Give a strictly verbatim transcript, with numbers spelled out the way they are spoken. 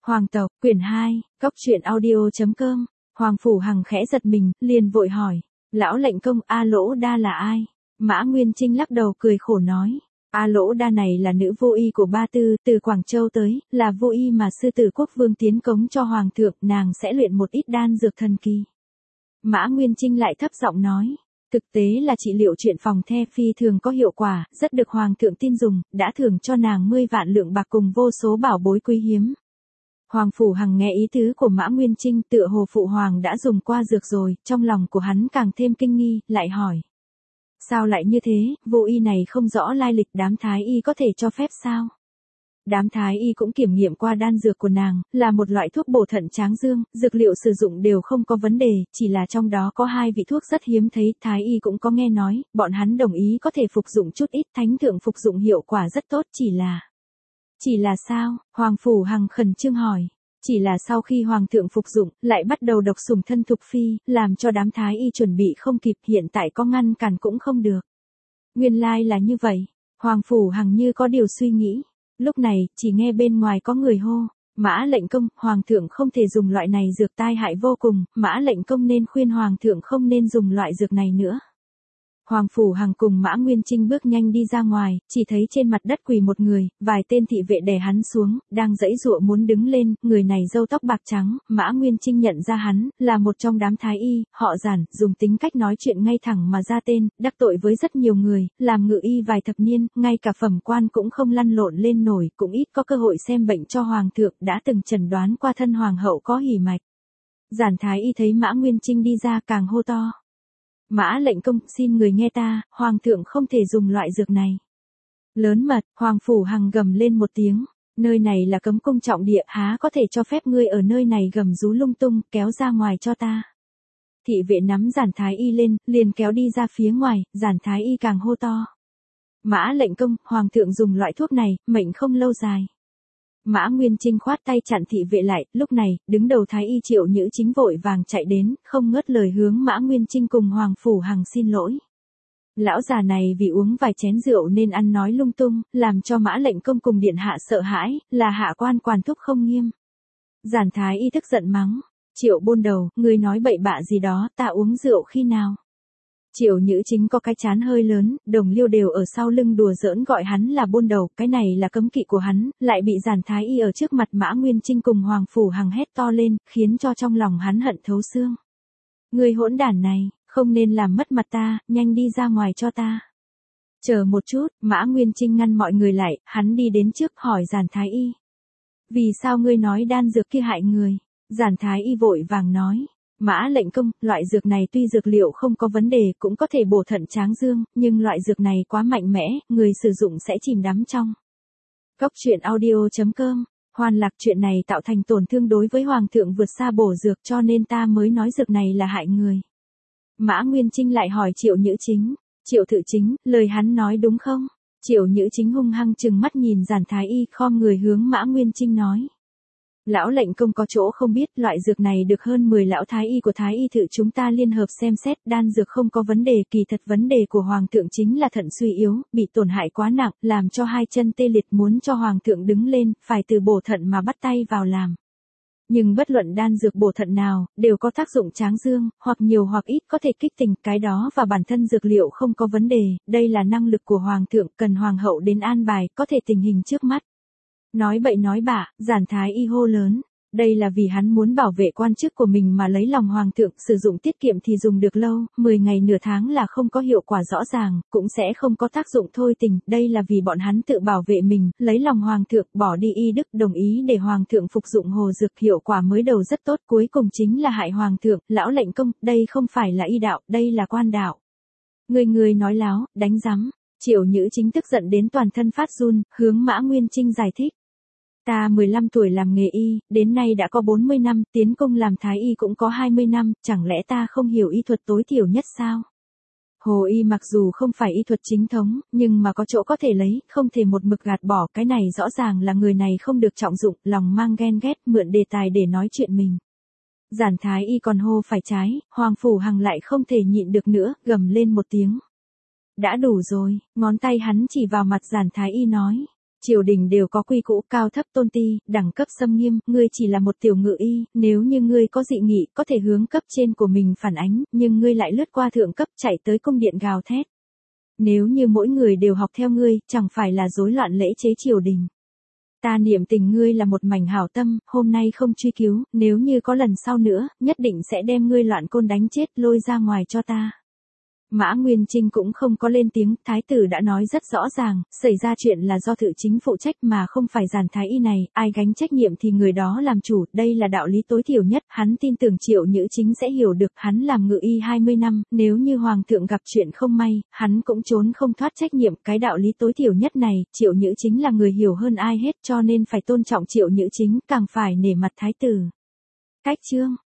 Hoàng tộc, quyển hai, cóc truyện audio.com. Hoàng Phủ Hằng khẽ giật mình, liền vội hỏi. Lão lệnh công, A Lỗ Đa là ai? Mã Nguyên Trinh lắc đầu cười khổ nói. A Lỗ Đa này là nữ vô y của Ba Tư, từ Quảng Châu tới, là vô y mà sư tử quốc vương tiến cống cho Hoàng thượng, nàng sẽ luyện một ít đan dược thần kỳ. Mã Nguyên Trinh lại thấp giọng nói. Thực tế là trị liệu chuyện phòng the phi thường có hiệu quả, rất được Hoàng thượng tin dùng, đã thưởng cho nàng mươi vạn lượng bạc cùng vô số bảo bối quý hiếm. Hoàng Phủ Hằng nghe ý tứ của Mã Nguyên Trinh, tựa hồ phụ hoàng đã dùng qua dược rồi, trong lòng của hắn càng thêm kinh nghi, lại hỏi. Sao lại như thế, vô y này không rõ lai lịch, đám thái y có thể cho phép sao? Đám thái y cũng kiểm nghiệm qua đan dược của nàng, là một loại thuốc bổ thận tráng dương, dược liệu sử dụng đều không có vấn đề, chỉ là trong đó có hai vị thuốc rất hiếm thấy, thái y cũng có nghe nói, bọn hắn đồng ý có thể phục dụng chút ít, thánh thượng phục dụng hiệu quả rất tốt, chỉ là... Chỉ là sao? Hoàng Phủ Hằng khẩn trương hỏi. Chỉ là sau khi Hoàng thượng phục dụng, lại bắt đầu độc sủng thân Thục Phi, làm cho đám thái y chuẩn bị không kịp, hiện tại có ngăn cản cũng không được. Nguyên lai là như vậy. Hoàng Phủ Hằng như có điều suy nghĩ. Lúc này, chỉ nghe bên ngoài có người hô. Mã lệnh công, Hoàng thượng không thể dùng loại này dược, tai hại vô cùng, Mã lệnh công nên khuyên Hoàng thượng không nên dùng loại dược này nữa. Hoàng Phủ Hằng cùng Mã Nguyên Trinh bước nhanh đi ra ngoài, chỉ thấy trên mặt đất quỳ một người, vài tên thị vệ đè hắn xuống, đang giãy giụa muốn đứng lên, người này râu tóc bạc trắng, Mã Nguyên Trinh nhận ra hắn, là một trong đám thái y, họ Giản, dùng tính cách nói chuyện ngay thẳng mà ra tên, đắc tội với rất nhiều người, làm ngự y vài thập niên, ngay cả phẩm quan cũng không lăn lộn lên nổi, cũng ít có cơ hội xem bệnh cho Hoàng thượng, đã từng chẩn đoán qua thân Hoàng hậu có hỉ mạch. Giản thái y thấy Mã Nguyên Trinh đi ra càng hô to. Mã lệnh công, xin người nghe ta, Hoàng thượng không thể dùng loại dược này. Lớn mật, Hoàng Phủ Hằng gầm lên một tiếng, nơi này là cấm cung trọng địa, há có thể cho phép ngươi ở nơi này gầm rú lung tung, kéo ra ngoài cho ta. Thị vệ nắm Giản thái y lên, liền kéo đi ra phía ngoài, Giản thái y càng hô to. Mã lệnh công, Hoàng thượng dùng loại thuốc này, mệnh không lâu dài. Mã Nguyên Trinh khoát tay chặn thị vệ lại, lúc này, đứng đầu thái y Triệu Nhữ Chính vội vàng chạy đến, không ngớt lời hướng Mã Nguyên Trinh cùng Hoàng Phủ Hằng xin lỗi. Lão già này vì uống vài chén rượu nên ăn nói lung tung, làm cho Mã lệnh công cùng điện hạ sợ hãi, là hạ quan quản thúc không nghiêm. Giản thái y tức giận mắng, Triệu Bôn Đầu, ngươi nói bậy bạ gì đó, ta uống rượu khi nào? Triệu Nhữ Chính có cái chán hơi lớn, đồng liêu đều ở sau lưng đùa giỡn gọi hắn là Bôn Đầu, cái này là cấm kỵ của hắn, lại bị Giản thái y ở trước mặt Mã Nguyên Trinh cùng Hoàng Phủ Hằng hét to lên, khiến cho trong lòng hắn hận thấu xương. Người hỗn đản này, không nên làm mất mặt ta, nhanh đi ra ngoài cho ta. Chờ một chút, Mã Nguyên Trinh ngăn mọi người lại, hắn đi đến trước hỏi Giản thái y. Vì sao ngươi nói đan dược kia hại người? Giản thái y vội vàng nói. Mã lệnh công, loại dược này tuy dược liệu không có vấn đề, cũng có thể bổ thận tráng dương, nhưng loại dược này quá mạnh mẽ, người sử dụng sẽ chìm đắm trong. Cóc truyện audio.com. Hoàn Lạc, chuyện này tạo thành tổn thương đối với Hoàng thượng vượt xa bổ dược, cho nên ta mới nói dược này là hại người. Mã Nguyên Trinh lại hỏi Triệu Nhữ Chính. Triệu Thự Chính, lời hắn nói đúng không? Triệu Nhữ Chính hung hăng trừng mắt nhìn Giản thái y, khom người hướng Mã Nguyên Trinh nói. Lão lệnh công có chỗ không biết, loại dược này được hơn mười lão thái y của thái y Thự chúng ta liên hợp xem xét, đan dược không có vấn đề, kỳ thật vấn đề của Hoàng thượng chính là thận suy yếu, bị tổn hại quá nặng, làm cho hai chân tê liệt, muốn cho Hoàng thượng đứng lên, phải từ bổ thận mà bắt tay vào làm. Nhưng bất luận đan dược bổ thận nào, đều có tác dụng tráng dương, hoặc nhiều hoặc ít có thể kích tình, cái đó và bản thân dược liệu không có vấn đề, đây là năng lực của Hoàng thượng, cần Hoàng hậu đến an bài, có thể tình hình trước mắt. Nói bậy nói bạ, Giản thái y hô lớn. Đây là vì hắn muốn bảo vệ quan chức của mình mà lấy lòng Hoàng thượng, sử dụng tiết kiệm thì dùng được lâu, mười ngày nửa tháng là không có hiệu quả rõ ràng, cũng sẽ không có tác dụng thôi tình, đây là vì bọn hắn tự bảo vệ mình, lấy lòng Hoàng thượng, bỏ đi y đức, đồng ý để Hoàng thượng phục dụng hồ dược, hiệu quả mới đầu rất tốt, cuối cùng chính là hại Hoàng thượng. Lão lệnh công, đây không phải là y đạo, đây là quan đạo. Người người nói láo, đánh rắm. Triệu Nhữ Chính tức giận đến toàn thân phát run, hướng Mã Nguyên Trinh giải thích. Ta mười lăm tuổi làm nghề y, đến nay đã có bốn mươi năm, tiến công làm thái y cũng có hai mươi năm, chẳng lẽ ta không hiểu y thuật tối thiểu nhất sao? Hồ y mặc dù không phải y thuật chính thống, nhưng mà có chỗ có thể lấy, không thể một mực gạt bỏ, cái này rõ ràng là người này không được trọng dụng, lòng mang ghen ghét, mượn đề tài để nói chuyện mình. Giản thái y còn hô phải trái, Hoàng Phủ Hằng lại không thể nhịn được nữa, gầm lên một tiếng. Đã đủ rồi, ngón tay hắn chỉ vào mặt Giản thái y nói. triều đình đều có quy cũ, cao thấp tôn ti, đẳng cấp xâm nghiêm, ngươi chỉ là một tiểu ngự y, nếu như ngươi có dị nghị, có thể hướng cấp trên của mình phản ánh, nhưng ngươi lại lướt qua thượng cấp chạy tới cung điện gào thét. Nếu như mỗi người đều học theo ngươi, chẳng phải là rối loạn lễ chế triều đình. Ta niệm tình ngươi là một mảnh hảo tâm, hôm nay không truy cứu, nếu như có lần sau nữa, nhất định sẽ đem ngươi loạn côn đánh chết, lôi ra ngoài cho ta. Mã Nguyên Trinh cũng không có lên tiếng, thái tử đã nói rất rõ ràng, xảy ra chuyện là do Thự Chính phụ trách mà không phải Giản thái y này, ai gánh trách nhiệm thì người đó làm chủ, đây là đạo lý tối thiểu nhất, hắn tin tưởng Triệu Nhữ Chính sẽ hiểu được, hắn làm ngự y hai mươi năm, nếu như hoàng thượng gặp chuyện không may, hắn cũng trốn không thoát trách nhiệm, cái đạo lý tối thiểu nhất này, Triệu Nhữ Chính là người hiểu hơn ai hết, cho nên phải tôn trọng Triệu Nhữ Chính, càng phải nể mặt thái tử. Cách chương